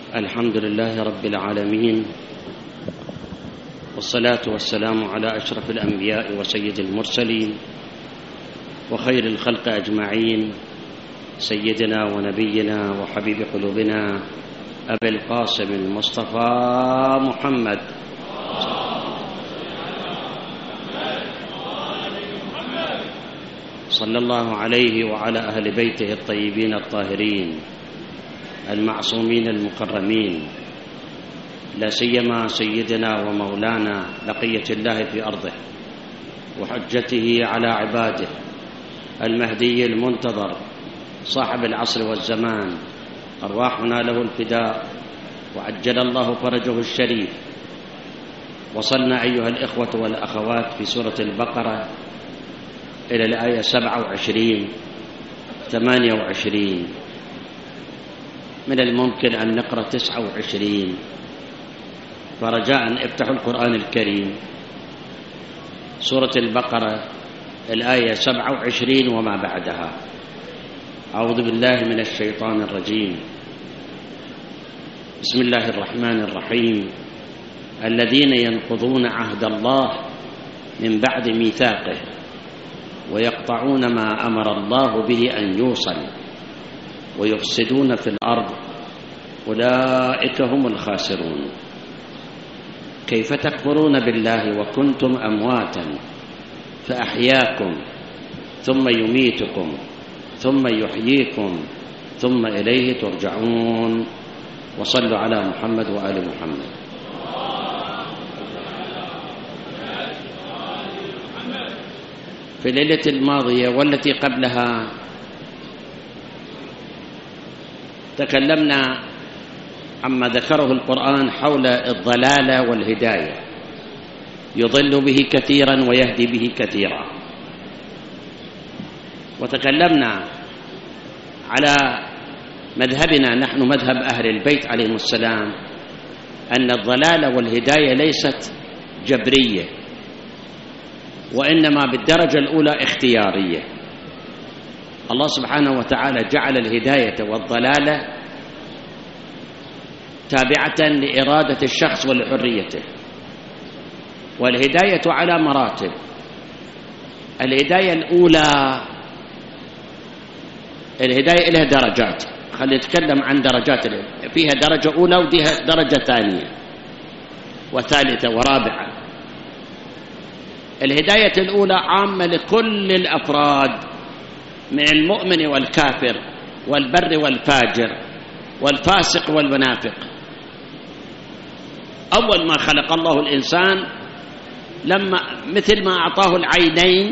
الحمد لله رب العالمين، والصلاة والسلام على أشرف الأنبياء وسيد المرسلين وخير الخلق أجمعين، سيدنا ونبينا وحبيب قلوبنا أبي القاسم المصطفى محمد صلى الله عليه وعلى أهل بيته الطيبين الطاهرين المعصومين المكرمين، لا سيما سيدنا ومولانا بقية الله في أرضه وحجته على عباده المهدي المنتظر صاحب العصر والزمان، أرواحنا له الفداء وعجل الله فرجه الشريف. وصلنا أيها الإخوة والأخوات في سورة البقرة إلى الآية 27 28. من الممكن أن نقرأ 29، فرجاء افتحوا القرآن الكريم سورة البقرة الآية 27 وما بعدها. أعوذ بالله من الشيطان الرجيم. بسم الله الرحمن الرحيم. الذين ينقضون عهد الله من بعد ميثاقه ويقطعون ما أمر الله به أن يوصل ويفسدون في الأرض أولئك هم الخاسرون. كيف تكفرون بالله وكنتم أمواتا فأحياكم ثم يميتكم ثم يحييكم ثم إليه ترجعون. وصلوا على محمد وآل محمد. في الليلة الماضية والتي قبلها تكلمنا عما ذكره القرآن حول الضلالة والهداية، يضل به كثيرا ويهدي به كثيرا. وتكلمنا على مذهبنا نحن مذهب أهل البيت عليهم السلام، أن الضلالة والهداية ليست جبرية، وإنما بالدرجة الأولى اختيارية. الله سبحانه وتعالى جعل الهداية والضلالة تابعة لإرادة الشخص ولحريته. والهداية على مراتب. الهداية الأولى، الهداية لها درجات، خلينا نتكلم عن درجات. فيها درجة أولى وديها درجة ثانية وثالثة ورابعة. الهداية الأولى عامة لكل الأفراد، من المؤمن والكافر والبر والفاجر والفاسق والمنافق. أول ما خلق الله الإنسان، لما مثل ما أعطاه العينين،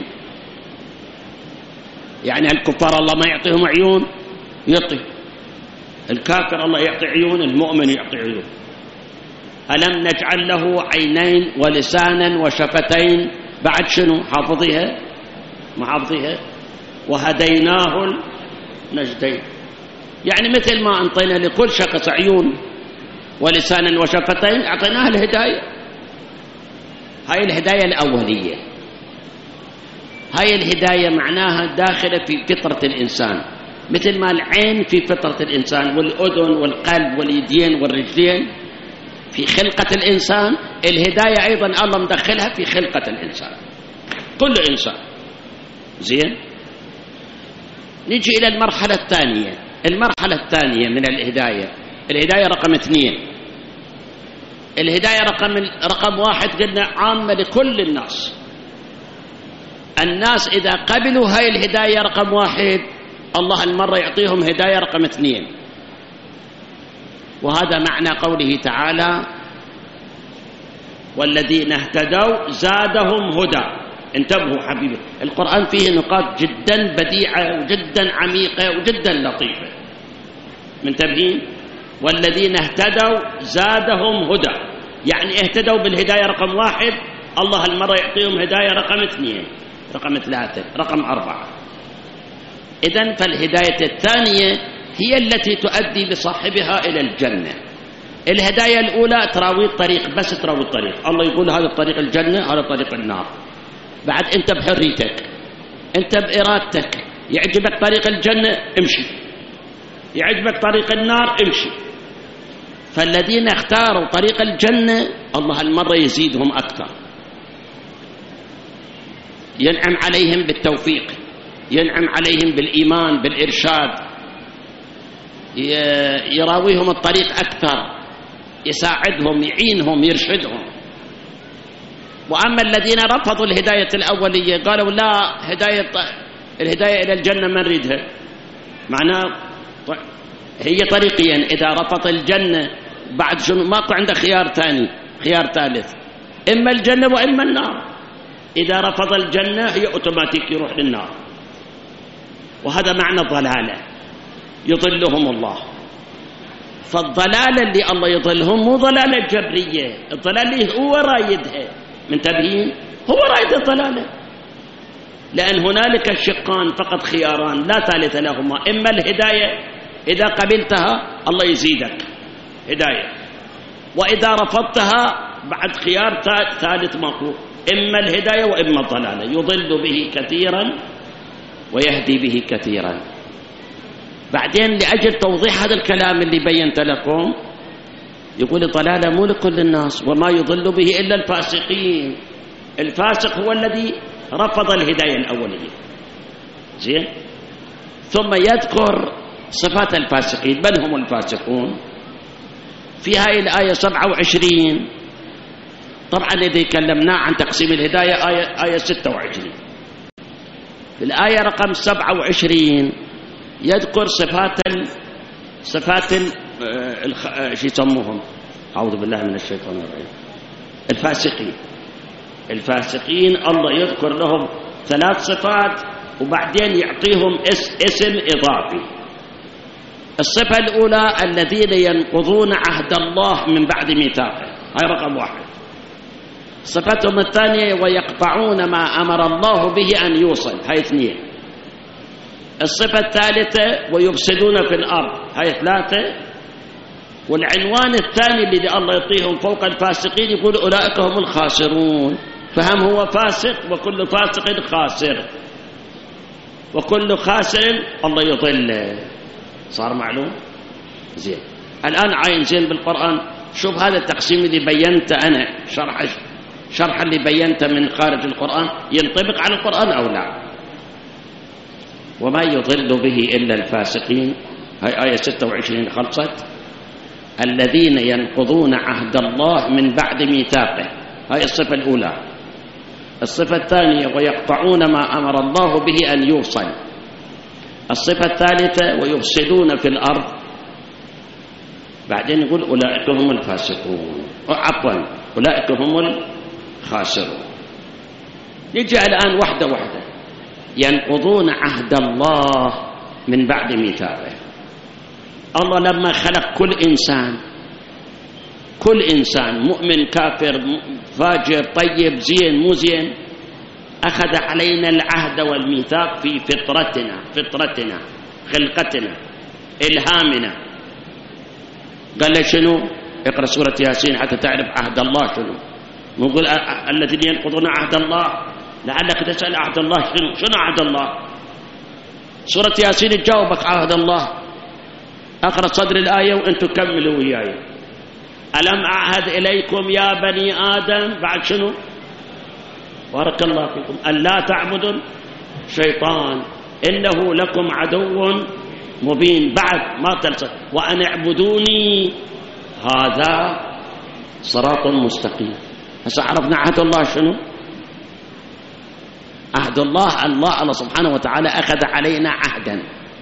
يعني الكفار الله ما يعطيهم عيون، يعطي الكافر الله يعطي عيون، المؤمن يعطي عيون. ألم نجعل له عينين ولسانا وشفتين، بعد شنو حافظيها ما حافظيها، وهديناه النجدين. يعني مثل ما أنطينا لكل شخص عيون ولسانا وشفتين أعطيناه الهداية. هاي الهداية الأولية. هاي الهداية معناها داخلة في فطرة الإنسان، مثل ما العين في فطرة الإنسان، والأذن والقلب واليدين والرجلين في خلقة الإنسان. الهداية أيضا الله مدخلها في خلقة الإنسان، كل إنسان. زين، نجي إلى المرحلة الثانية. المرحلة الثانية من الهداية، الهداية رقم 2. الهداية رقم 1 قلنا عامة لكل الناس. الناس إذا قبلوا هاي الهداية رقم 1، الله المرة يعطيهم هداية رقم 2. وهذا معنى قوله تعالى: والذين اهتدوا زادهم هدى. انتبهوا حبيبي، القرآن فيه نقاط جدا بديعة وجدا عميقة وجدا لطيفة. منتبهين؟ والذين اهتدوا زادهم هدى، يعني اهتدوا بالهداية رقم 1، الله المرة يعطيهم هداية رقم 2 رقم 3 رقم 4. إذن فالهداية الثانية هي التي تؤدي بصاحبها إلى الجنة. الهداية الأولى تراوي الطريق، بس تراوي الطريق. الله يقول هذا طريق الجنة، هذا طريق النار. بعد أنت بحريتك، أنت بإرادتك، يعجبك طريق الجنة امشي، يعجبك طريق النار امشي. فالذين اختاروا طريق الجنة الله هالمرة يزيدهم أكثر، ينعم عليهم بالتوفيق، ينعم عليهم بالإيمان بالإرشاد، يراويهم الطريق أكثر، يساعدهم يعينهم يرشدهم. وأما الذين رفضوا الهداية الأولية قالوا لا، الهداية إلى الجنة ما نريدها، معناه هي طريقين، إذا رفض الجنة بعد شنو ماكو عنده خيار ثاني، خيار ثالث، إما الجنة وإما النار. إذا رفض الجنة هي أوتوماتيك يروح للنار، وهذا معنى الضلالة، يضلهم الله. فالضلالة اللي الله يضلهم مو ضلالة جبرية، الضلالة اللي هو رايدها، منتبهين؟ هو رايد الضلالة، لأن هنالك الشقان فقط خياران لا ثالث لهما، إما الهداية إذا قبلتها الله يزيدك هداية، وإذا رفضتها بعد خيار ثالث ماكو، إما الهداية وإما الضلالة، يضل به كثيرا ويهدي به كثيرا. بعدين لأجل توضيح هذا الكلام اللي بينت لكم يقول الضلالة مو لكل الناس، وما يضل به إلا الفاسقين. الفاسق هو الذي رفض الهداية الأولية. زين، ثم يذكر صفات الفاسقين، من هم الفاسقون في هاي الآية 27. طبعا إذا كلمنا عن تقسيم الهداية آية 26، في الآية رقم 27 يذكر صفات شو يسموهم، أعوذ بالله من الشيطان الرجيم، الفاسقين الله يذكر لهم 3 صفات وبعدين يعطيهم اسم إضافي. الصفة الأولى الذين ينقضون عهد الله من بعد ميثاقه، هاي رقم 1. صفتهم الثانية ويقطعون ما أمر الله به أن يوصل، هاي 2. الصفة الثالثة ويفسدون في الأرض، هاي 3. والعنوان الثاني اللي الله يعطيهم فوق الفاسقين يقول أولئك هم الخاسرون. فهم هو فاسق، وكل فاسق خاسر، وكل خاسر الله يضل. صار معلوم؟ زين. الآن عاين زين بالقرآن، شوف هذا التقسيم اللي بينت أنا، شرح اللي بينت من خارج القرآن ينطبق على القرآن أو لا؟ وما يضل به إلا الفاسقين، هاي آية 26 خلصت. الذين ينقضون عهد الله من بعد ميثاقه، هاي الصفة الأولى. الصفة الثانية ويقطعون ما أمر الله به أن يوصل. الصفة الثالثة ويفسدون في الأرض. بعدين يقول أولئك هم الفاسقون، عفوا أولئك هم الخاسرون. نجي الآن واحدة واحدة. ينقضون عهد الله من بعد ميثاقه. الله لما خلق كل إنسان مؤمن كافر فاجر طيب زين مو زين، أخذ علينا العهد والميثاق في فطرتنا خلقتنا إلهامنا. قال له شنو؟ اقرأ سورة ياسين حتى تعرف عهد الله شنو. نقول الذين ينقضون عهد الله، لعلك تسأل عهد الله شنو عهد الله؟ سورة ياسين تجاوبك عهد الله. أقرأ صدر الآية وأنتم كملوا وياي. ألم أعهد إليكم يا بني آدم، بعد شنو؟ بارك الله فيكم، ألا تعبدوا الشيطان إنه لكم عدو مبين. بعد ما تلصق وأن اعبدوني هذا صراط مستقيم. هسه عرفنا عهد الله شنو؟ عهد الله سبحانه وتعالى أخذ علينا عهدا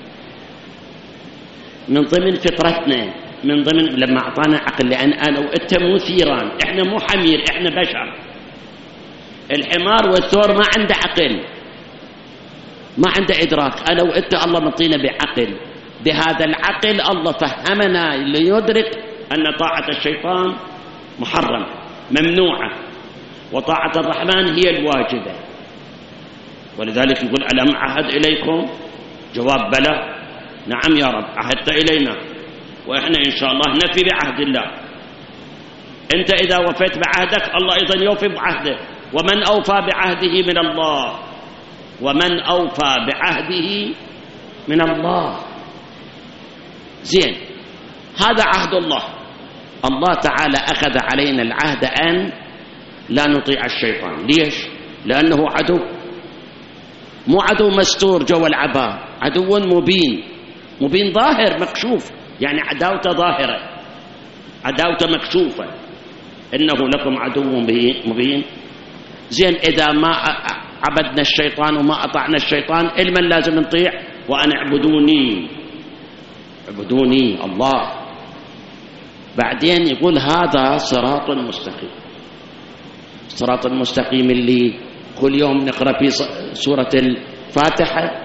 من ضمن فطرتنا، من ضمن لما أعطانا عقل، لأن أنا وأنت مو ثيران، إحنا مو حمير، إحنا بشر. الحمار والثور ما عنده عقل، ما عنده إدراك. أنا وأنت الله مطينا بعقل. بهذا العقل الله فهمنا ليدرك أن طاعة الشيطان محرم ممنوعة، وطاعة الرحمن هي الواجبة. ولذلك يقول ألم أعهد إليكم؟ جواب بلى، نعم يا رب عهدت إلينا، وإحنا إن شاء الله نفي بعهد الله. أنت إذا وفيت بعهدك الله أيضا يوفي بعهده. ومن أوفى بعهده من الله، ومن أوفى بعهده من الله. زين، هذا عهد الله. الله تعالى أخذ علينا العهد أن لا نطيع الشيطان. ليش؟ لأنه عدو، مو عدو مستور جوا العباء، عدو مبين، مبين ظاهر مكشوف، يعني عداوته ظاهرة، عداوته مكشوفة. إنه لكم عدو مبين. زين إذا ما عبدنا الشيطان وما أطعنا الشيطان المن لازم نطيع؟ وأن اعبدوني، اعبدوني الله. بعدين يقول هذا صراط مستقيم. الصراط المستقيم اللي كل يوم نقرأ في سورة الفاتحة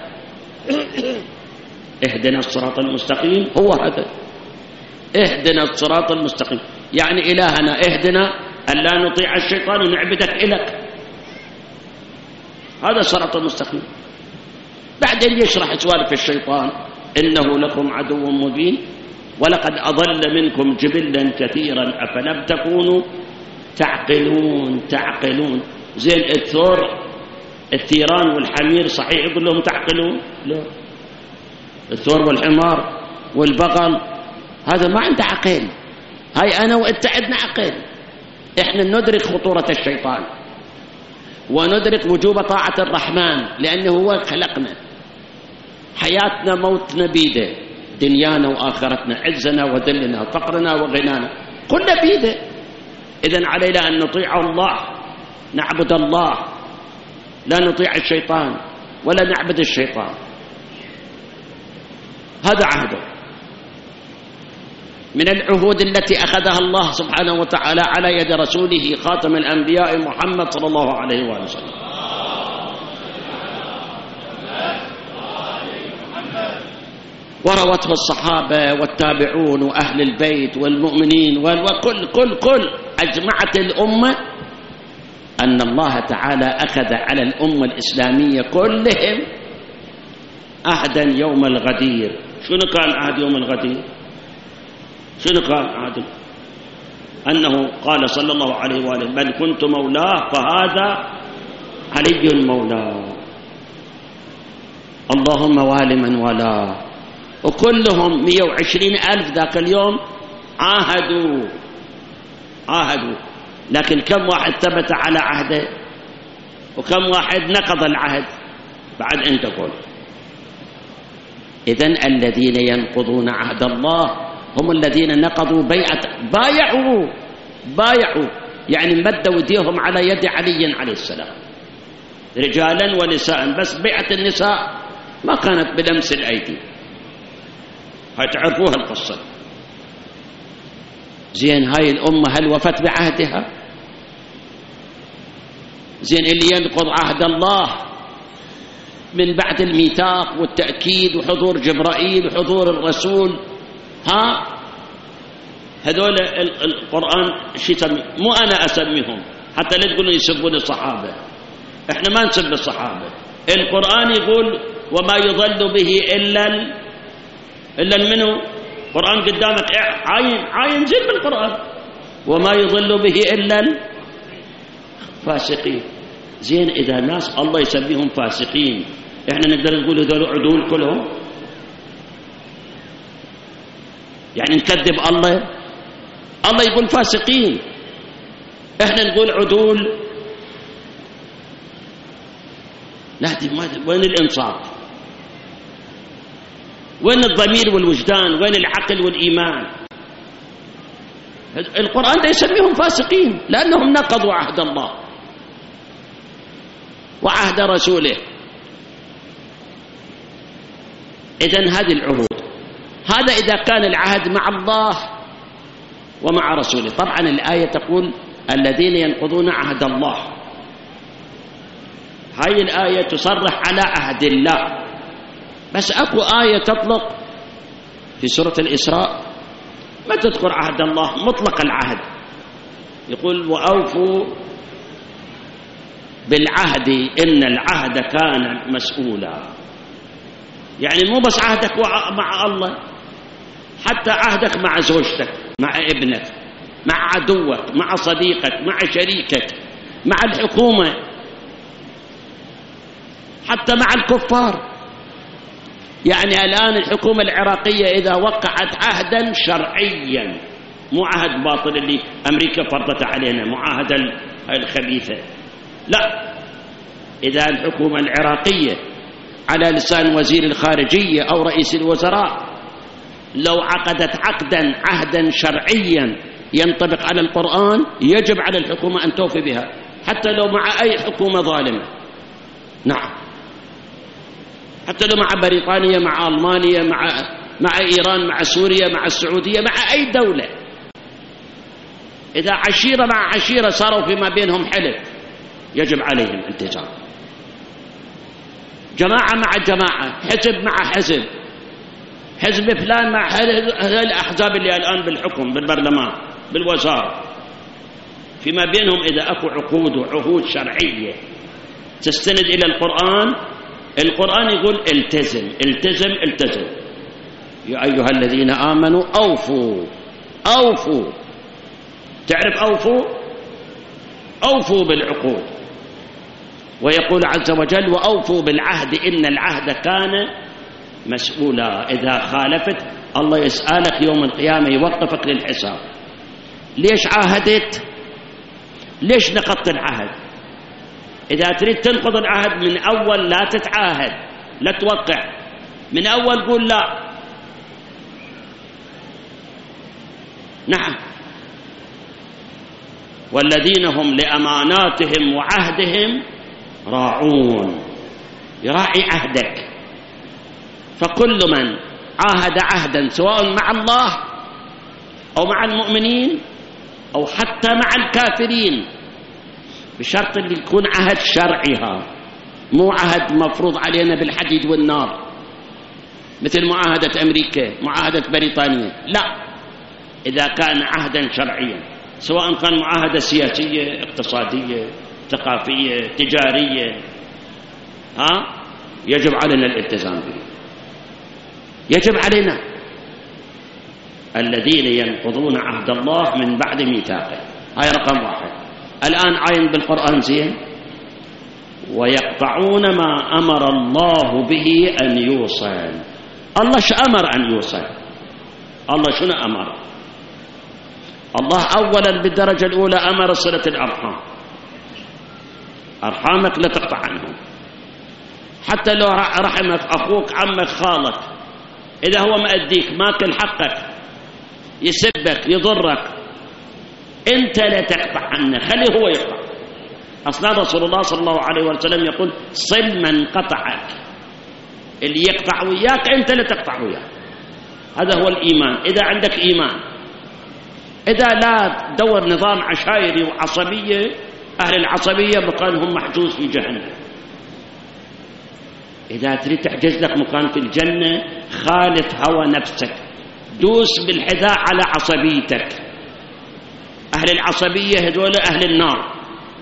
اهدنا الصراط المستقيم، هو هذا اهدنا الصراط المستقيم، يعني إلهنا اهدنا أن لا نطيع الشيطان ونعبدك إلك، هذا الصراط المستقيم. بعدين يشرح سوالف الشيطان، إنه لكم عدو مبين ولقد أضل منكم جبلا كثيرا أفلم تكونوا تعقلون. زين الثيران والحمير صحيح يقول لهم تعقلون؟ لا، الثور والحمار والبقل هذا ما عنده عقل. هاي أنا وإنت عندنا عقل. إحنا ندرك خطورة الشيطان وندرك وجوب طاعة الرحمن، لأنه هو خلقنا، حياتنا موتنا بيده، دنيانا وآخرتنا، عزنا وذلنا، فقرنا وغنانا، كلنا بيده. إذن علينا أن نطيع الله، نعبد الله، لا نطيع الشيطان ولا نعبد الشيطان. هذا عهده من العهود التي أخذها الله سبحانه وتعالى على يد رسوله خاتم الأنبياء محمد صلى الله عليه وآله وسلم. وروته الصحابة والتابعون وأهل البيت والمؤمنين وكل أجمعت الأمة أن الله تعالى أخذ على الأمة الإسلامية كلهم عهدا يوم الغدير. شنو كان عهد يوم الغدير؟ شنو كان عهد؟ أنه قال صلى الله عليه وآله بل كنت مولاه فهذا علي مولاه، اللهم وال من والاه. وكلهم 120,000 ذاك اليوم عاهدوا، لكن كم واحد ثبت على عهده وكم واحد نقض العهد؟ بعد أن تقول. إذن الذين ينقضون عهد الله هم الذين نقضوا بيعة، بايعوا يعني مدوا ايديهم على يد علي عليه السلام، رجالا ونساء، بس بيعة النساء ما كانت بلمس الأيدي، هاي تعرفوها القصة. زين هاي الأمة هل وفت بعهدها؟ زين اللي ينقض عهد الله من بعد الميثاق والتأكيد وحضور جبرائيل وحضور الرسول، هذول القرآن شو يسمي؟ مو أنا أسميهم حتى لا تقولوا يسبون الصحابة، إحنا ما نسب الصحابة. القرآن يقول وما يضل به إلا منه. القرآن قدامك عاين زين بالقرآن، وما يضل به إلا الفاسقين. زين إذا ناس الله يسميهم فاسقين، إحنا نقدر نقول هذول عدول كلهم؟ يعني نكذب الله يقول فاسقين، إحنا نقول عدول؟ لا، وين الإنصاف؟ وين الضمير والوجدان؟ وين العقل والإيمان؟ القرآن ده يسميهم فاسقين لأنهم نقضوا عهد الله وعهد رسوله. إذن هذه العهود، هذا إذا كان العهد مع الله ومع رسوله. طبعا الآية تقول الذين ينقضون عهد الله، هاي الآية تصرح على عهد الله، بس أكو آية تطلق في سورة الإسراء ما تذكر عهد الله مطلق العهد، يقول وأوفوا بالعهد إن العهد كان مسؤولا. يعني مو بس عهدك مع الله، حتى عهدك مع زوجتك، مع ابنك، مع عدوك، مع صديقك، مع شريكك، مع الحكومة، حتى مع الكفار. يعني الآن الحكومة العراقية إذا وقعت عهدا شرعيا مو عهد باطل اللي أمريكا فرضت علينا، معاهدة الخبيثة. لا، إذا الحكومة العراقية على لسان وزير الخارجية أو رئيس الوزراء لو عقدت عهدا شرعيا ينطبق على القرآن، يجب على الحكومة أن توفي بها، حتى لو مع أي حكومة ظالمة. نعم، حتى لو مع بريطانيا، مع ألمانيا، مع إيران، مع سوريا، مع السعودية، مع أي دولة. إذا عشيرة مع عشيرة صاروا فيما بينهم حلف، يجب عليهم التزام. جماعة مع جماعة، حزب مع حزب، حزب فلان مع الأحزاب اللي الآن بالحكم، بالبرلمان، بالوزارة، فيما بينهم إذا أكو عقود وعهود شرعية تستند إلى القرآن، القرآن يقول التزم التزم التزم. يا أيها الذين آمنوا أوفوا أوفوا. تعرف أوفوا؟ أوفوا بالعقود. ويقول عز وجل وأوفوا بالعهد إن العهد كان مسؤولا. إذا خالفت الله يسألك يوم القيامة، يوقفك للحساب. ليش عاهدت؟ ليش نقضت العهد؟ إذا تريد تنقض العهد من أول لا تتعاهد، لا توقع من أول، قول لا. نعم، والذين هم لأماناتهم وعهدهم راعون. يراعي عهدك. فكل من عاهد عهدا سواء مع الله أو مع المؤمنين أو حتى مع الكافرين، بشرط اللي يكون عهد شرعي، مو عهد مفروض علينا بالحديد والنار مثل معاهدة أمريكا، معاهدة بريطانيا. لا، إذا كان عهدا شرعيا، سواء كان معاهدة سياسية، اقتصادية، ثقافية، تجارية، يجب علينا الالتزام به. يجب علينا. الذين ينقضون عهد الله من بعد ميثاقه، هاي رقم 1. الآن عاين بالقرآن زين. ويقطعون ما أمر الله به أن يوصل. الله شو أمر أن يوصل؟ الله شنو أمر؟ الله أولا بالدرجة الأولى أمر صلة الأرحام. أرحامك لا تقطع عنهم، حتى لو رحمك أخوك عمك خالك، إذا هو مأديك ماكل حقك، يسبك يضرك، أنت لا تقطع عنه، خليه هو يقطع. أصلا رسول الله صلى الله عليه وسلم يقول صل من قطعك. اللي يقطع وياك أنت لا تقطع وياك. هذا هو الإيمان. إذا عندك إيمان، إذا لا دور نظام عشائري وعصبية، أهل العصبية مكانهم محجوز في جهنم. إذا تريد تحجز لك مكان في الجنة، خالف هوى نفسك، دوس بالحذاء على عصبيتك. أهل العصبية هذول أهل النار.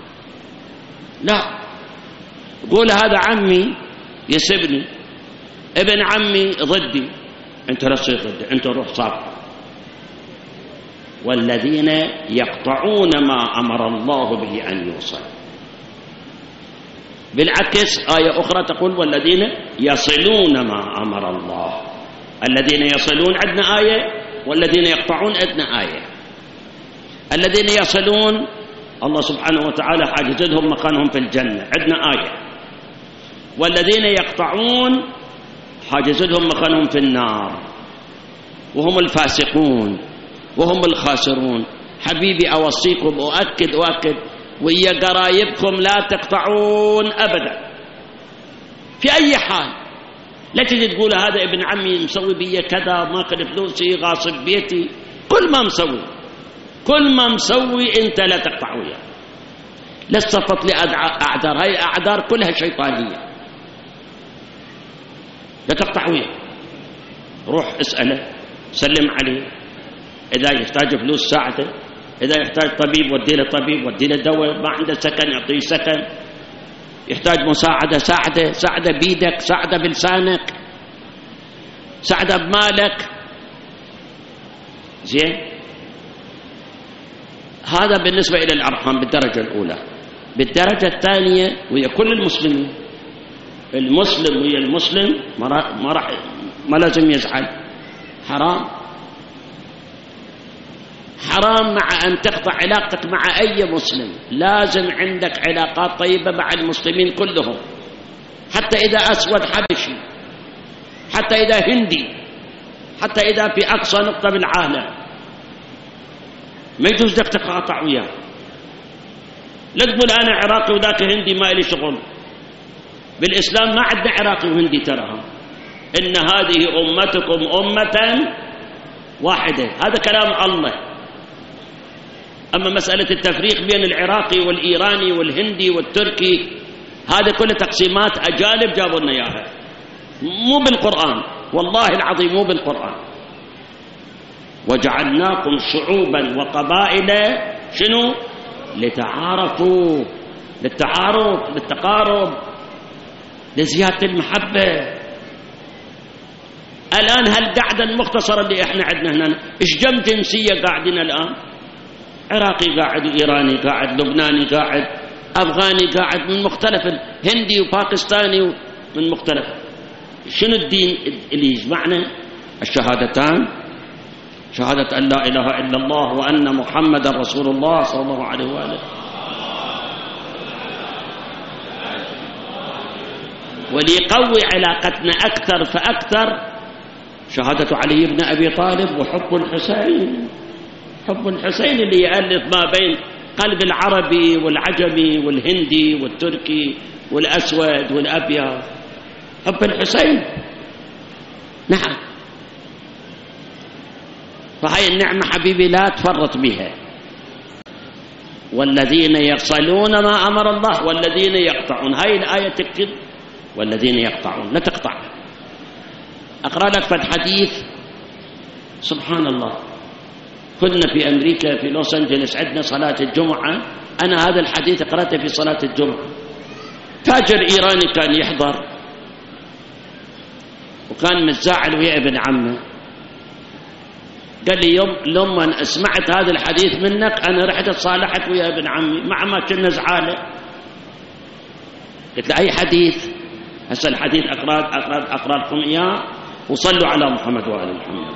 لا، قول هذا عمي يسبني، ابن عمي ضدي، أنت لا تصير ضدي، أنت روح صافي. والذين يقطعون ما أمر الله به أن يوصل. بالعكس آية أخرى تقول والذين يصلون ما أمر الله. الذين يصلون عندنا آية، والذين يقطعون عندنا آية. الذين يصلون الله سبحانه وتعالى حاجز لهم مكانهم في الجنة، عندنا آية. والذين يقطعون حاجز لهم مكانهم في النار، وهم الفاسقون وهم الخاسرون. حبيبي أوصيكم وأكد ويا قرايبكم لا تقطعون أبدا في أي حال. لا تجي تقول هذا ابن عمي مسوي بي كذا، ماكل فلوسي، غاصب بيتي. كل ما مسوي أنت لا تقطع وياه. لا تصفط لي أعذار، هاي الأعذار كلها شيطانية. لا تقطع وياه، روح اسأله، سلم عليه. إذا يحتاج فلوس ساعده، إذا يحتاج طبيب ودي له طبيب، ودي له دواء، ما عنده سكن يعطيه سكن، يحتاج مساعدة ساعده بيدك، ساعده بلسانك، ساعده بمالك. زين، هذا بالنسبة إلى الأرحام بالدرجة الأولى. بالدرجة الثانية ويا كل المسلمين، المسلم ويا المسلم ما لازم يزعل، حرام. حرام مع أن تقطع علاقتك مع أي مسلم. لازم عندك علاقات طيبة مع المسلمين كلهم، حتى إذا أسود حبشي، حتى إذا هندي، حتى إذا في أقصى نقطة بالعالم، ما يجوز لك تقاطع وياه. لا تقول أنا عراقي وذاك هندي ما إلي شغل. بالإسلام ما عندنا عراقي وهندي، تراها إن هذه أمتكم أمة واحدة، هذا كلام الله. أما مسألة التفريق بين العراقي والإيراني والهندي والتركي، هذا كله تقسيمات أجانب جابوا لنا إياها، مو بالقرآن، والله العظيم مو بالقرآن. وجعلناكم شعوبا وقبائل شنو؟ لتعارفوا، للتعارف، للتقارب، لزيادة المحبة. الآن هالقعدة المختصرة اللي احنا عندنا هنا، ايش جم جنسية قاعدين الآن؟ عراقي قاعد، وإيراني قاعد، لبناني قاعد، أفغاني قاعد، من مختلف، هندي وباكستاني من مختلف. شنو الدين اللي يجمعنا؟ الشهادتان، شهادة أن لا إله إلا الله وأن محمد رسول الله صلى الله عليه وآله. وليقوي علاقتنا أكثر فأكثر شهادة علي بن أبي طالب وحب الحسين. حب الحسين اللي يألف ما بين قلب العربي والعجمي والهندي والتركي والأسود والأبيض. حب الحسين، نعم. فهي النعمة حبيبي لا تفرط بها. والذين يصلون ما أمر الله والذين يقطعون، هاي الآية تكتب والذين يقطعون، لا تقطع. أقرأ لك في الحديث، سبحان الله، كنا في أمريكا في لوس أنجلس، عندنا صلاة الجمعة، أنا هذا الحديث قرأته في صلاة الجمعة. تاجر إيراني كان يحضر، وكان متزاعل ويا ابن عمه، قال لي لما سمعت هذا الحديث منك أنا رحت اتصالحت ويا ابن عمي مع ما كنا زعاله. قلت له أي حديث؟ هسه الحديث أقرأ لكم إياه، وصلوا على محمد وآل محمد.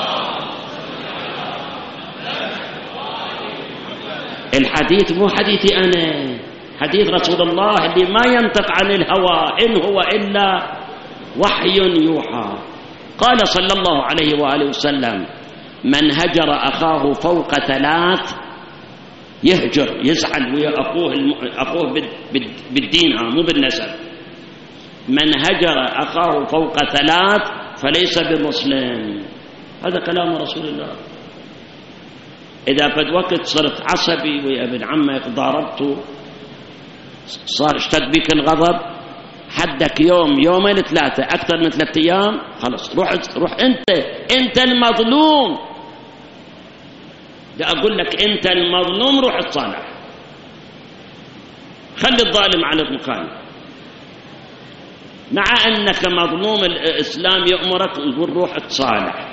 الحديث مو حديثي أنا، حديث رسول الله اللي ما ينطق عن الهوى، إن هو إلا وحي يوحى. قال صلى الله عليه وآله وسلم: من هجر أخاه فوق 3 يهجر، يزعل ويا أخوه بالدين مو بالنسب. من هجر أخاه فوق 3 فليس بمسلم. هذا كلام رسول الله. إذا فد وقت صرت عصبي ويا ابن عمك ضاربته، صار اشتد بك الغضب، حدك يوم يومين 3 أكثر من 3 أيام، خلص روح أنت المظلوم. لا أقول لك أنت المظلوم، روح اتصالح، خلي الظالم على مكانه. مع أنك مظلوم، الإسلام يأمرك نقول روح اتصالح.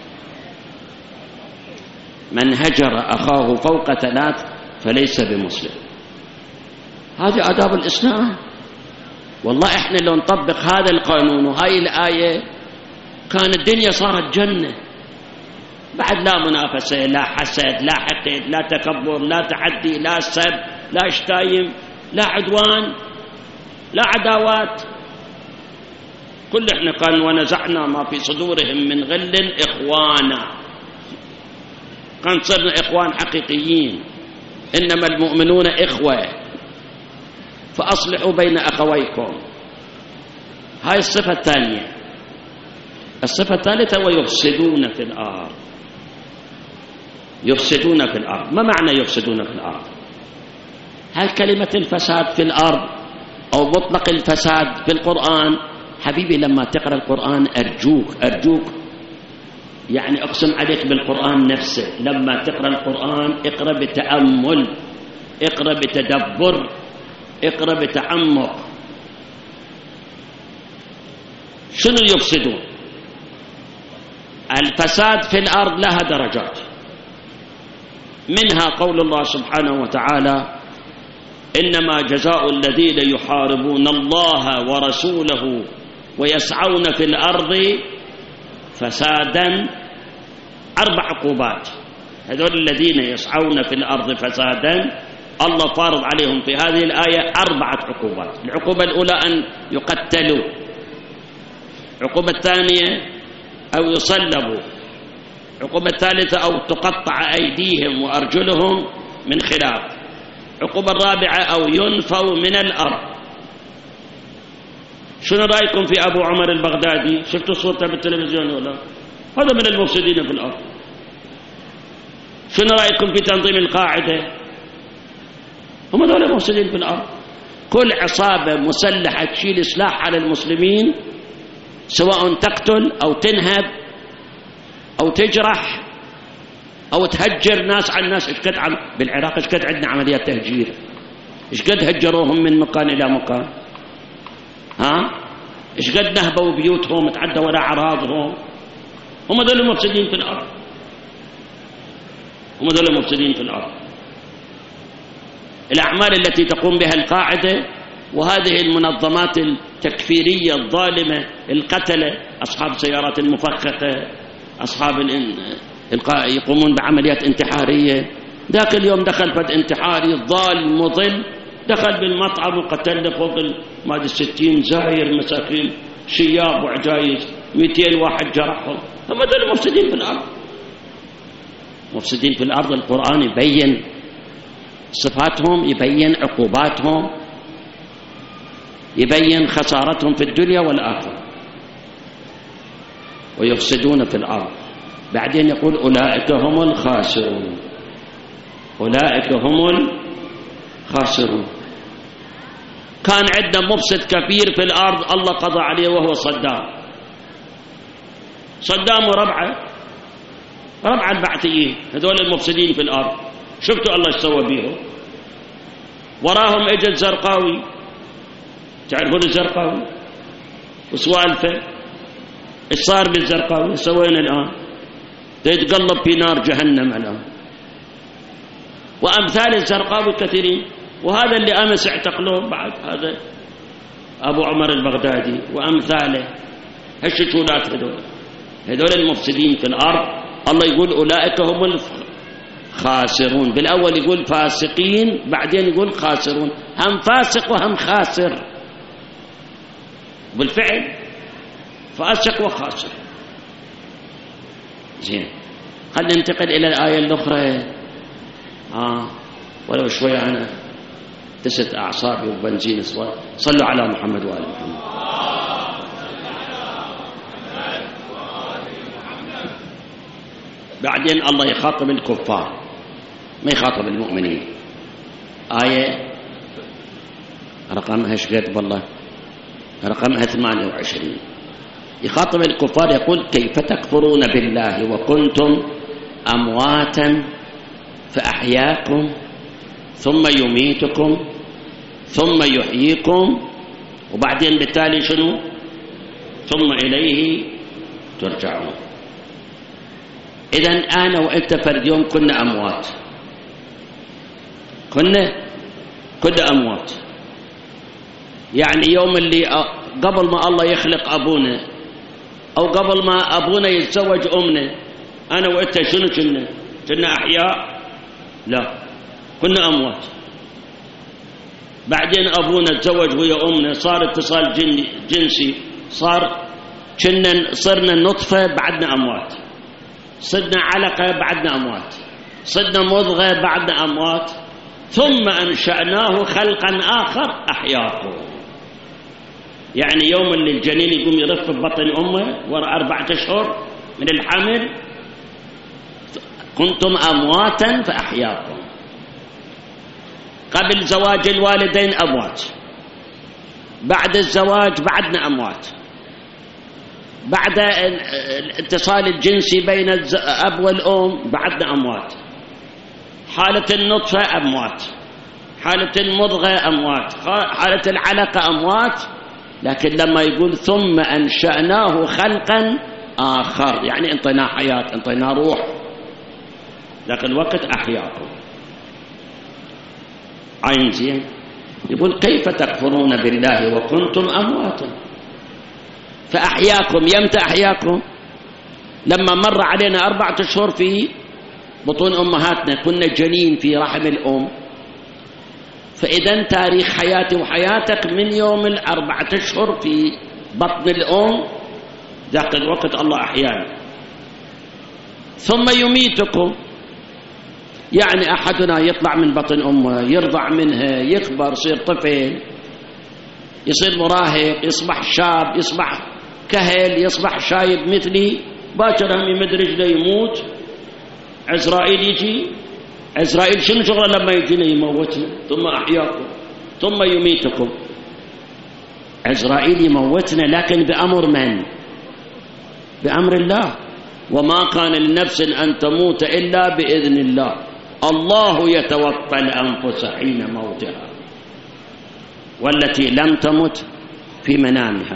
من هجر أخاه فوق 3 فليس بمسلم. هذه آداب الإسلام. والله إحنا لو نطبق هذا القانون وهاي الآية كان الدنيا صارت جنة. بعد لا منافسة، لا حسد، لا حقد، لا تكبر، لا تعدي، لا سب، لا شتايم، لا عدوان، لا عداوات. كل إحنا قال ونزعنا ما في صدورهم من غل إخوانا. كان صرنا إخوان حقيقيين. إنما المؤمنون إخوة فأصلحوا بين أخويكم. هاي الصفة الثانية. الصفة الثالثة: ويفسدون في الأرض. يفسدون في الأرض. ما معنى يفسدون في الأرض؟ هل كلمة الفساد في الأرض أو مطلق الفساد في القرآن؟ حبيبي لما تقرأ القرآن أرجوك يعني أقسم عليك بالقرآن نفسه، لما تقرأ القرآن اقرأ بتأمل، اقرأ بتدبر، اقرأ بتعمق. شنو يفسدون؟ الفساد في الأرض لها درجات، منها قول الله سبحانه وتعالى: إنما جزاء الذين يحاربون الله ورسوله ويسعون في الأرض فسادا 4 عقوبات. هذول الذين يسعون في الأرض فسادا الله فارض عليهم في هذه الآية 4 عقوبات. العقوبة الأولى أن يقتلوا، العقوبة الثانية أو يصلبوا، العقوبة الثالثة أو تقطع أيديهم وأرجلهم من خلاف، العقوبة الرابعة أو ينفوا من الأرض. شنو رأيكم في أبو عمر البغدادي؟ شفتوا صورته بالتلفزيون ولا؟ هذا من المفسدين في الأرض. شنو رأيكم في تنظيم القاعدة؟ هم دول المفسدين في الأرض. كل عصابة مسلحة تشيل سلاح على المسلمين، سواء تقتل أو تنهب أو تجرح أو تهجر ناس عن ناس. إيش قد بالعراق إيش قد عندنا عمليات تهجير، إيش قد هجروهم من مكان إلى مكان، إيش قد نهبوا بيوتهم، تعدوا على أعراضهم. هم دول المفسدين في الأرض، هم دول المفسدين في الأرض. الأعمال التي تقوم بها القاعدة وهذه المنظمات التكفيرية الظالمة، القتلة، أصحاب سيارات المفخخة، أصحاب يقومون بعمليات انتحارية. ذاك اليوم دخل فد انتحاري ضال مضل، دخل بالمطعم وقتل فوق 60 زاير مساكين، شياب وعجايز، 200 واحد جرحهم. هم دول المفسدين في الأرض، مفسدين في الأرض. القرآن يبين صفاتهم، يبين عقوباتهم، يبين خسارتهم في الدنيا والآخرة. ويفسدون في الأرض. بعدين يقول أولئك هم الخاسرون، أولئك هم الخاسرون. كان عندنا مفسد كبير في الأرض الله قضى عليه وهو صدام. صدام وربعه البعثيين، هذول المفسدين في الأرض. شفتوا الله سوى بيهم. وراهم اجى الزرقاوي، تعرفون الزرقاوي وسوالفه؟ ايش صار بالزرقاوي؟ سوينا الآن يتقلب في نار جهنم الآن. وأمثال الزرقاوي كثيرين. وهذا اللي أمس اعتقلوه بعد، هذا أبو عمر البغدادي وأمثاله، هالشتولات هذول المفسدين في الأرض. الله يقول أولئك هم الخاسرون. بالأول يقول فاسقين، بعدين يقول خاسرون. هم فاسق وهم خاسر، بالفعل فاسق وخاسر. زين، خلينا ننتقل إلى الآية الأخرى. ولو شوية أنا دست أعصابي وبنزين صوت. صلوا على محمد وآل محمد. بعدين الله يخاطب الكفار، ما يخاطب المؤمنين. آية رقمها ايش قد؟ والله رقمها 28. يخاطب الكفار يقول كيف تكفرون بالله وكنتم أمواتا فأحياكم ثم يميتكم ثم يحييكم، وبعدين بالتالي شنو؟ ثم إليه ترجعون. إذن أنا وأنت فرد يوم كنا أموات، كنا أموات. يعني يوم اللي قبل ما الله يخلق أبونا أو قبل ما أبونا يتزوج أمنا، أنا وأنت شنو كنا أحياء؟ لا، كنا أموات. بعدين أبونا تزوج ويا أمنا، صار اتصال جنسي، صرنا نطفة بعدنا أموات، صرنا علقة بعدنا أموات، صرنا مضغة بعدنا أموات، ثم أنشأناه خلقا آخر أحياكم. يعني يوم اللي الجنين يقوم يرف ببطن أمه وراء 4 أشهر من الحمل، كنتم أمواتا فأحياكم. قبل زواج الوالدين أموات، بعد الزواج بعدنا أموات، بعد الاتصال الجنسي بين الأب والأم بعدنا أموات، حالة النطفة أموات، حالة المضغة أموات، حالة العلقة أموات. لكن لما يقول ثم أنشأناه خلقا آخر، يعني انطينا حياة، انطينا روح، لكن الوقت أحياكم. عين زين. يقول كيف تكفرون بالله وكنتم أمواتا فأحياكم. يمتى أحياكم؟ لما مر علينا 4 أشهر في بطون أمهاتنا كنا جنين في رحم الأم، فإذا تاريخ حياتي وحياتك من يوم 4 أشهر في بطن الأم، ذاك الوقت الله أحيانا. ثم يميتكم، يعني أحدنا يطلع من بطن أمه، يرضع منها، يكبر، يصير طفل، يصير مراهق، يصبح شاب، يصبح كهل، يصبح شايب مثلي، باكر هم يمد رجله يموت، عزرائيل يجي. عزرائيل شنو شغله لما يجينا يموتنا؟ ثم أحياكم ثم يميتكم. عزرائيل يموتنا لكن بأمر من؟ بأمر الله. وما كان لنفس أن تموت إلا بإذن الله، الله يتوفى الأنفس حين موتها والتي لم تمت في منامها.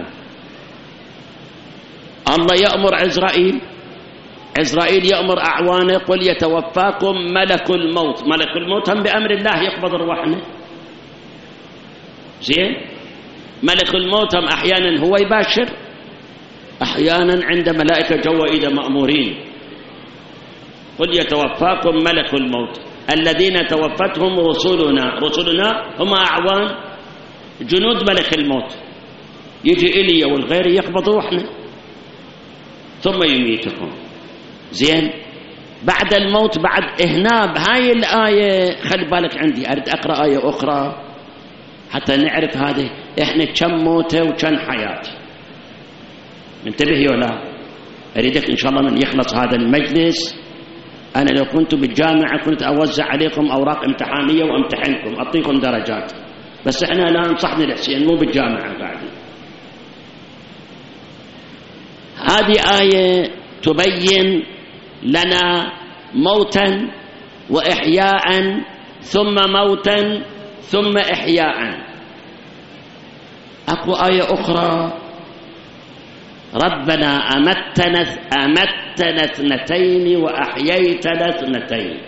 الله يأمر عزرائيل، عزرائيل يأمر أعوانه، قل يتوفاكم ملك الموت. ملك الموت هم بأمر الله يقبض روحنا. زين، ملك الموت هم أحيانا هو يباشر، أحيانا عند ملائكة جوا إذا مأمورين. قل يتوفاكم ملك الموت الذين توفتهم رسلنا. رسلنا هم أعوان جنود ملك الموت، يجي إلي والغير يقبض روحنا. ثم يميتكم. زين، بعد الموت، بعد إهناب. هاي الآية خلي بالك عندي، أريد أقرأ آية أخرى حتى نعرف هذه إحنا كم موتة وكم حياة. منتبه ولا؟ أريدك إن شاء الله من يخلص هذا المجلس، أنا لو كنت بالجامعة كنت أوزع عليكم أوراق امتحانية وامتحنكم، أعطيكم درجات، بس إحنا الآن صحني الحسين مو بالجامعة قاعدين. هذه آية تبين لنا موتا وإحياء، ثم موتا ثم إحياء. أكو آية أخرى، ربنا أمتنا 2 وأحييتنا 2.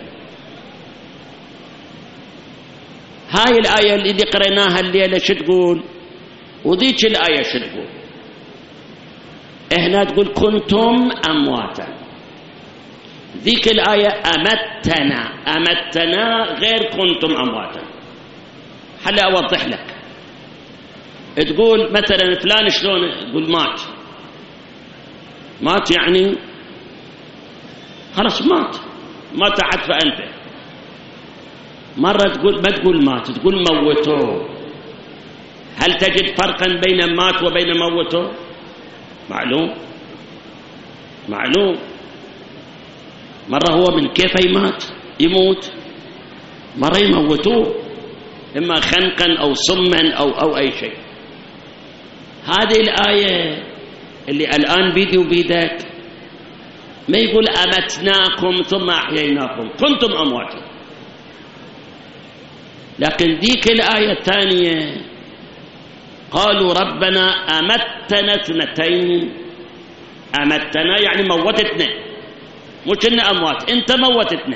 هاي الآية اللي قريناها الليلة شو تقول؟ وذيك الآية شو تقول؟ هنا تقول كنتم أمواتا، ذيك الآية أمتنا غير كنتم أمواتا. حلا أوضح لك، تقول مثلا فلان شلون، تقول مات يعني خلاص مات عطف أنت. مرة تقول ما تقول مات، تقول موتوه. هل تجد فرقا بين مات وبين موتوه؟ معلوم. مرة هو من كيف يموت، مرة يموتوه، إما خنقا أو صما أو أي شيء. هذه الآية اللي الآن بيدي وبيدك ما يقول أمتناكم ثم أحييناكم، كنتم أمواتا. لكن ديك الآية الثانية قالوا ربنا أمتنا 2. أمتنا يعني موتتنا، مو كنا أموات، أنت موتتنا.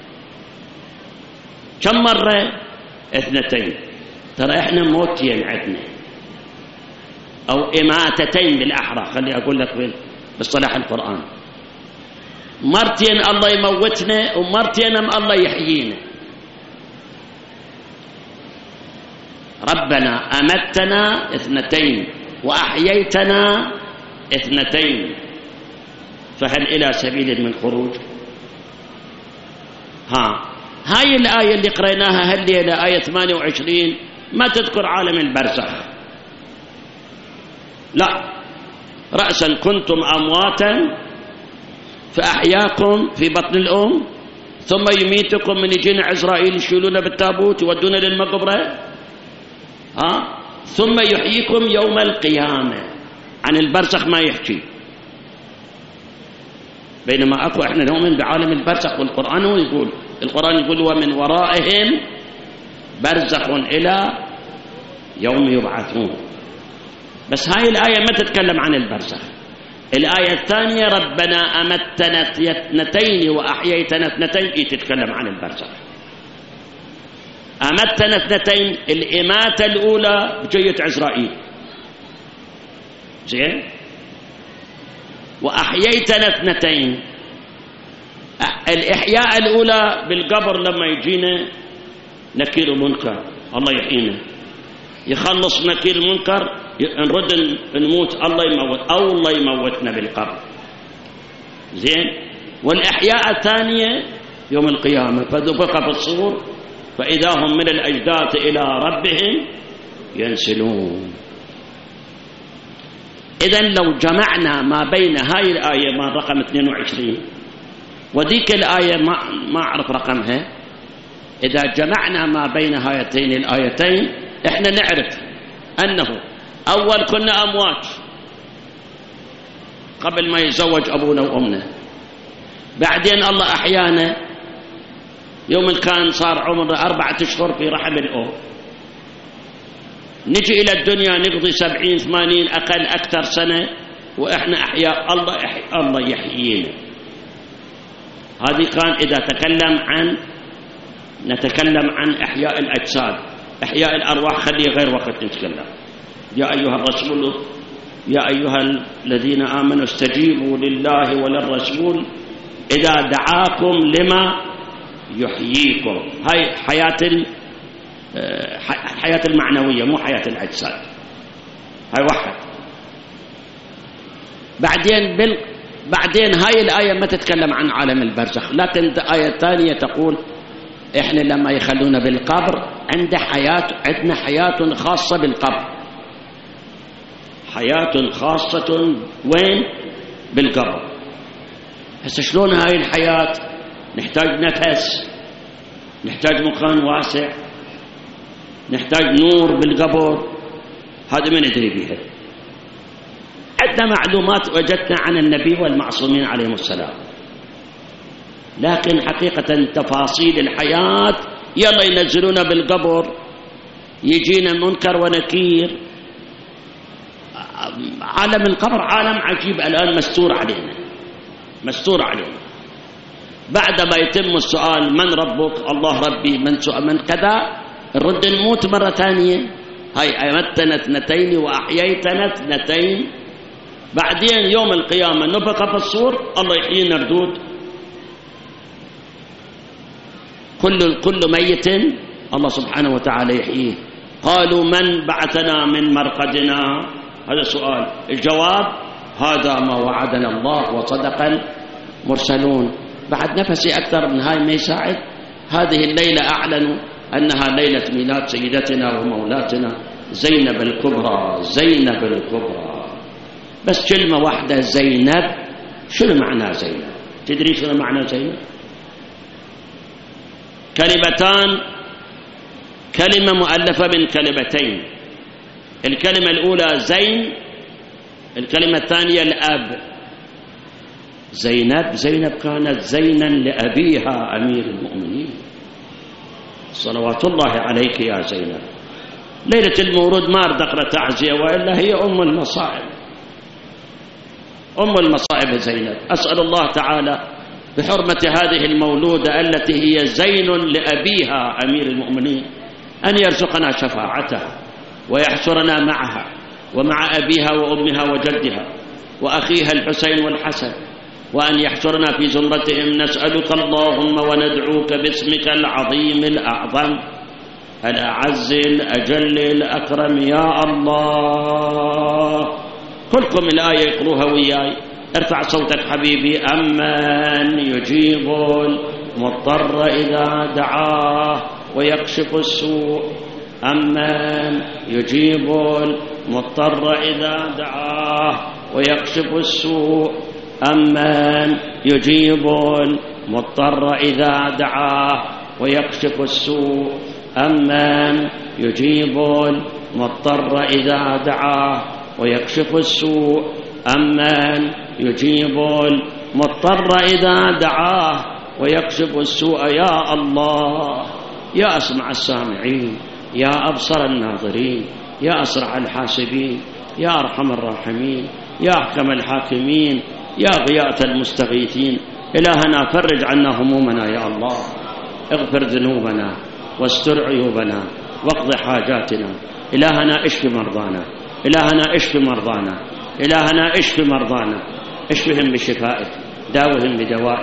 كم مرة؟ 2. ترى إحنا موتين عندنا، أو إماتتين بالأحرى، خلي أقول لك بالصلاح القرآن. مرتين الله يموتنا ومرتين الله يحيينا. ربنا أمتنا 2 وأحييتنا 2، فهل إلى سبيل من خروج؟ هاي الآية اللي قريناها هالليلة آية 28 ما تذكر عالم البرزخ، لا، رأسا كنتم أمواتا فأحياكم في بطن الأم، ثم يميتكم من يجينا عزرائيل يشيلون بالتابوت يودون للمقبرة، ثم يحييكم يوم القيامة. عن البرزخ ما يحكي، بينما أكو إحنا نؤمن بعالم البرزخ، والقرآن هو يقول، القرآن يقول ومن ورائهم برزخ إلى يوم يبعثون. بس هاي الآية ما تتكلم عن البرزخ. الآية الثانية ربنا أمتنا 2 وأحييتنا 2 تتكلم عن البرزخ. أمتنا 2 الإماتة الأولى بجية عزرائيل، زين، وأحييتنا 2 الإحياء الأولى بالقبر لما يجينا نكير ومنكر الله يحيينا، يخلص نكير المنكر، نرد نموت الله يموت أو الله يموتنا بالقبر. زين. والإحياء الثانية يوم القيامة، فنفخ في الصور فإذا هم من الأجداث إلى ربهم ينسلون. إذن لو جمعنا ما بين هاي الآية ما رقم 22 وذيك الآية ما أعرف رقمها، إذا جمعنا ما بين هاتين الآيتين إحنا نعرف أنه أول كنا أموات قبل ما يتزوج أبونا وأمنا، بعدين الله أحيانا يوم كان صار عمر 4 أشهر في رحم الأم، نجي إلى الدنيا نقضي 70 80 أقل أكثر سنة وإحنا أحياء الله يحيينا. هذه كان إذا نتكلم عن إحياء الأجساد. إحياء الأرواح خليه غير وقت نتكلم. يا أيها الرسول يا أيها الذين آمنوا استجيبوا لله وللرسول إذا دعاكم لما يحييكم. هاي حياة المعنوية مو حياة الأجساد. هاي واحد. بعدين هاي الآية ما تتكلم عن عالم البرزخ، لكن الآية الثانية تقول إحنا لما يخلونا بالقبر عندنا حياة خاصة بالقبر، حياة خاصة وين؟ بالقبر. هسه شلون هاي الحياة؟ نحتاج نفس، نحتاج مكان واسع، نحتاج نور بالقبر، هذا ما ندري بها. عندنا معلومات وجدنا عن النبي والمعصومين عليهم السلام، لكن حقيقة تفاصيل الحياة يلا ينزلونا بالقبر، يجينا منكر ونكير. عالم القبر عالم عجيب الآن مستور علينا. بعد ما يتم السؤال من ربك؟ الله ربي. من كذا؟ نرد نموت مرة ثانية. هاي أمتنا 2 وأحييتنا 2. بعدين يوم القيامة نفخ في الصور الله يحيينا ردود. كل ميت الله سبحانه وتعالى يحييه. قالوا من بعثنا من مرقدنا؟ هذا سؤال. الجواب هذا ما وعدنا الله وصدق المرسلون. بعد نفسي أكثر من هاي ما يساعد. هذه الليلة أعلنوا أنها ليلة ميلاد سيدتنا ومولاتنا زينب الكبرى. زينب الكبرى. بس كلمة واحدة زينب. شنو معنى زينب؟ تدري شنو معنى زينب؟ كلمتان، كلمة مؤلفة من كلمتين. الكلمة الأولى زين، الكلمة الثانية الأب. زينب كانت زينا لأبيها أمير المؤمنين صلوات الله عليك يا زينب. ليلة المولود ما ارتقى تعزية وإلا هي أم المصائب. أم المصائب زينب. أسأل الله تعالى بحرمة هذه المولودة التي هي زين لأبيها أمير المؤمنين أن يرزقنا شفاعتها ويحشرنا معها ومع أبيها وأمها وجدها وأخيها الحسين والحسن، وأن يحشرنا في زمرتهم. نسألك اللهم وندعوك باسمك العظيم الأعظم الأعز الأجل الأكرم يا الله. كلكم الآية يقروها وياي. ارفع صوتك حبيبي. أمن يجيب المضطر إذا دعاه ويكشف السوء. أمن يجيب المضطر إذا دعاه ويكشف السوء. أمن يجيب المضطر إذا دعاه ويكشف السوء. أمن يجيب المضطر إذا دعاه ويكشف السوء. أمن يجيب المضطر إذا دعاه ويكشف السوء. يا الله يا أسمع السامعين، يا أبصر الناظرين، يا أسرع الحاسبين، يا أرحم الراحمين، يا أحكم الحاكمين، يا غياث المستغيثين. إلهنا فرج عنا همومنا يا الله. اغفر ذنوبنا واستر عيوبنا واقض حاجاتنا. إلهنا اشف مرضانا. إلهنا اشف مرضانا. إلهنا اشف مرضانا. اشفهم بشفائك، داوهم بدوائك،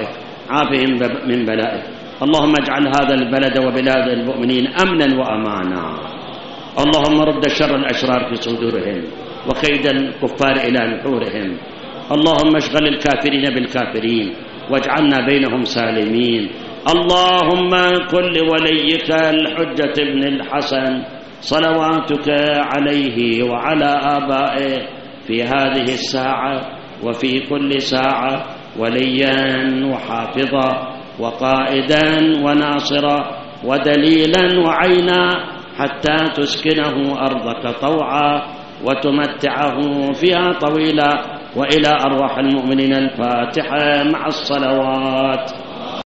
عافهم من بلائه. اللهم اجعل هذا البلد وبلاد المؤمنين أمنا وأمانا. اللهم رد شر الأشرار في صدورهم وكيد الكفار إلى نحورهم. اللهم اشغل الكافرين بالكافرين واجعلنا بينهم سالمين. اللهم كن لوليك الحجة بن الحسن صلواتك عليه وعلى آبائه في هذه الساعة وفي كل ساعة وليا وحافظا وقائدا وناصرا ودليلا وعينا حتى تسكنه أرضك طوعا وتمتعه فيها طويلا. وإلى أرواح المؤمنين الفاتحة مع الصلوات.